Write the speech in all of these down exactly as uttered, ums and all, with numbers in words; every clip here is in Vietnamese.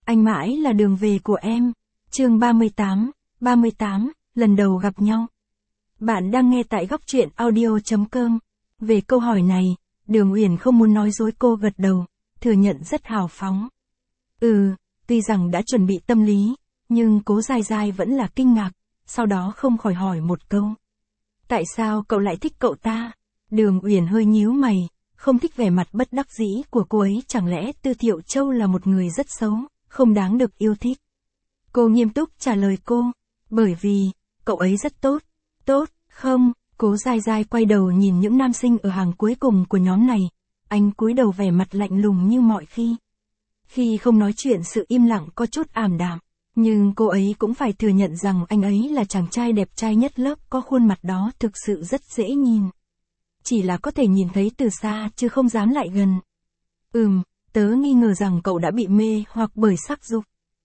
Anh mãi là đường về của em. Chương ba mươi tám, ba mươi tám, lần đầu gặp nhau. Bạn đang nghe tại góc truyện audio chấm com. Về câu hỏi này, Đường Uyển không muốn nói dối, cô gật đầu, thừa nhận rất hào phóng. Ừ, tuy rằng đã chuẩn bị tâm lý, nhưng Cố Giai Giai vẫn là kinh ngạc, sau đó không khỏi hỏi một câu. Tại sao cậu lại thích cậu ta? Đường Uyển hơi nhíu mày, không thích vẻ mặt bất đắc dĩ của cô ấy, chẳng lẽ Tư Thiệu Châu là một người rất xấu, không đáng được yêu thích. Cô nghiêm túc trả lời cô, bởi vì, cậu ấy rất tốt. Tốt, không? Cố Giai Giai quay đầu nhìn những nam sinh ở hàng cuối cùng của nhóm này, anh cúi đầu vẻ mặt lạnh lùng như mọi khi. Khi không nói chuyện, sự im lặng có chút ảm đạm, nhưng cô ấy cũng phải thừa nhận rằng anh ấy là chàng trai đẹp trai nhất lớp, có khuôn mặt đó thực sự rất dễ nhìn. Chỉ là có thể nhìn thấy từ xa chứ không dám lại gần. Ừm, tớ nghi ngờ rằng cậu đã bị mê hoặc bởi sắc dục.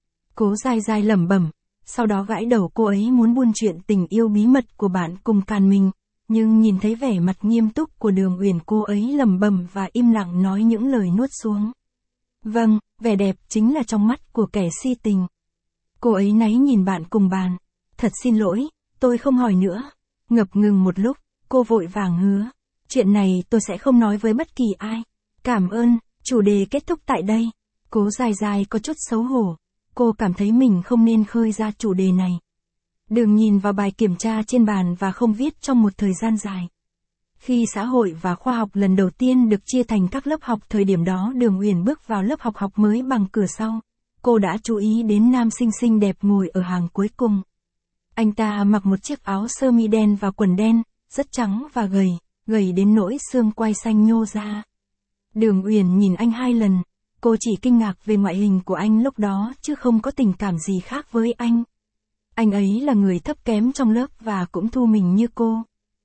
Cố Giai Giai lẩm bẩm, sau đó gãi đầu. Cô ấy muốn buôn chuyện tình yêu bí mật của bạn cùng Càn Minh, nhưng nhìn thấy vẻ mặt nghiêm túc của Đường Uyển, cô ấy lẩm bẩm và im lặng nói những lời nuốt xuống. Vâng, vẻ đẹp chính là trong mắt của kẻ si tình. Cô ấy náy nhìn bạn cùng bàn. Thật xin lỗi, tôi không hỏi nữa. Ngập ngừng một lúc, cô vội vàng hứa. Chuyện này tôi sẽ không nói với bất kỳ ai. Cảm ơn, chủ đề kết thúc tại đây. Cố Giai Giai có chút xấu hổ. Cô cảm thấy mình không nên khơi ra chủ đề này. Đường nhìn vào bài kiểm tra trên bàn và không viết trong một thời gian dài. Khi xã hội và khoa học lần đầu tiên được chia thành các lớp học, thời điểm đó Đường Uyển bước vào lớp học học mới bằng cửa sau. Cô đã chú ý đến nam sinh xinh đẹp ngồi ở hàng cuối cùng. Anh ta mặc một chiếc áo sơ mi đen và quần đen, rất trắng và gầy, gầy đến nỗi xương quai xanh nhô ra. Đường Uyển nhìn anh hai lần, cô chỉ kinh ngạc về ngoại hình của anh lúc đó chứ không có tình cảm gì khác với anh. Anh ấy là người thấp kém trong lớp và cũng thu mình như cô.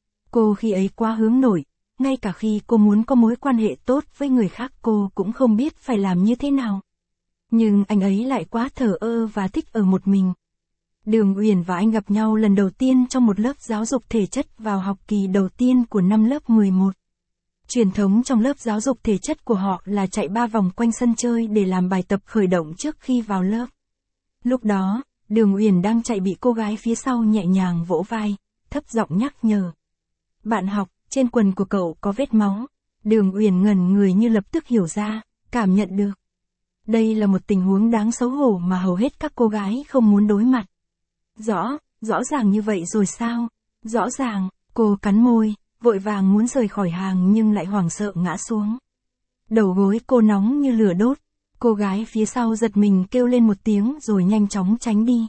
Cô khi ấy quá hướng nội, ngay cả khi cô muốn có mối quan hệ tốt với người khác cô cũng không biết phải làm như thế nào. Nhưng anh ấy lại quá thờ ơ và thích ở một mình. Đường Uyển và anh gặp nhau lần đầu tiên trong một lớp giáo dục thể chất vào học kỳ đầu tiên của năm lớp mười một. Truyền thống trong lớp giáo dục thể chất của họ là chạy ba vòng quanh sân chơi để làm bài tập khởi động trước khi vào lớp. Lúc đó, Đường Uyển đang chạy bị cô gái phía sau nhẹ nhàng vỗ vai, thấp giọng nhắc nhở. Bạn học, trên quần của cậu có vết máu. Đường Uyển ngẩn người như lập tức hiểu ra, cảm nhận được. Đây là một tình huống đáng xấu hổ mà hầu hết các cô gái không muốn đối mặt. Rõ, rõ ràng như vậy rồi sao? Rõ ràng, cô cắn môi, vội vàng muốn rời khỏi hàng nhưng lại hoảng sợ ngã xuống. Đầu gối cô nóng như lửa đốt. Cô gái phía sau giật mình kêu lên một tiếng rồi nhanh chóng tránh đi.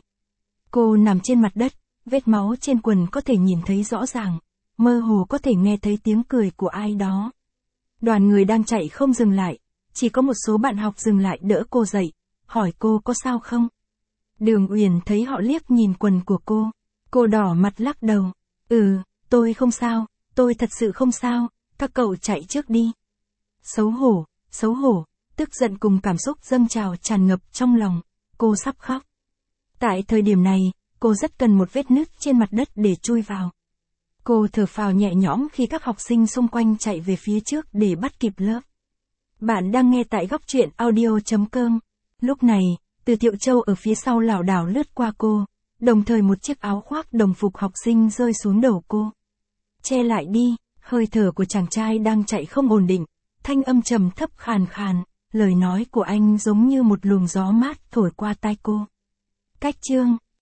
Cô nằm trên mặt đất, vết máu trên quần có thể nhìn thấy rõ ràng, mơ hồ có thể nghe thấy tiếng cười của ai đó. Đoàn người đang chạy không dừng lại, chỉ có một số bạn học dừng lại đỡ cô dậy, hỏi cô có sao không. Đường Uyển thấy họ liếc nhìn quần của cô, cô đỏ mặt lắc đầu. Ừ, tôi không sao, tôi thật sự không sao, các cậu chạy trước đi. Xấu hổ, xấu hổ, tức giận cùng cảm xúc dâng trào tràn ngập trong lòng, cô sắp khóc. Tại thời điểm này, cô rất cần một vết nứt trên mặt đất để chui vào. Cô thở phào nhẹ nhõm khi các học sinh xung quanh chạy về phía trước để bắt kịp lớp. Bạn đang nghe tại góc truyện audio chấm com. Lúc này, Từ Thiệu Châu ở phía sau lảo đảo lướt qua cô, đồng thời một chiếc áo khoác đồng phục học sinh rơi xuống đầu cô. Che lại đi, hơi thở của chàng trai đang chạy không ổn định, thanh âm trầm thấp khàn khàn, lời nói của anh giống như một luồng gió mát thổi qua tai cô. Cách chương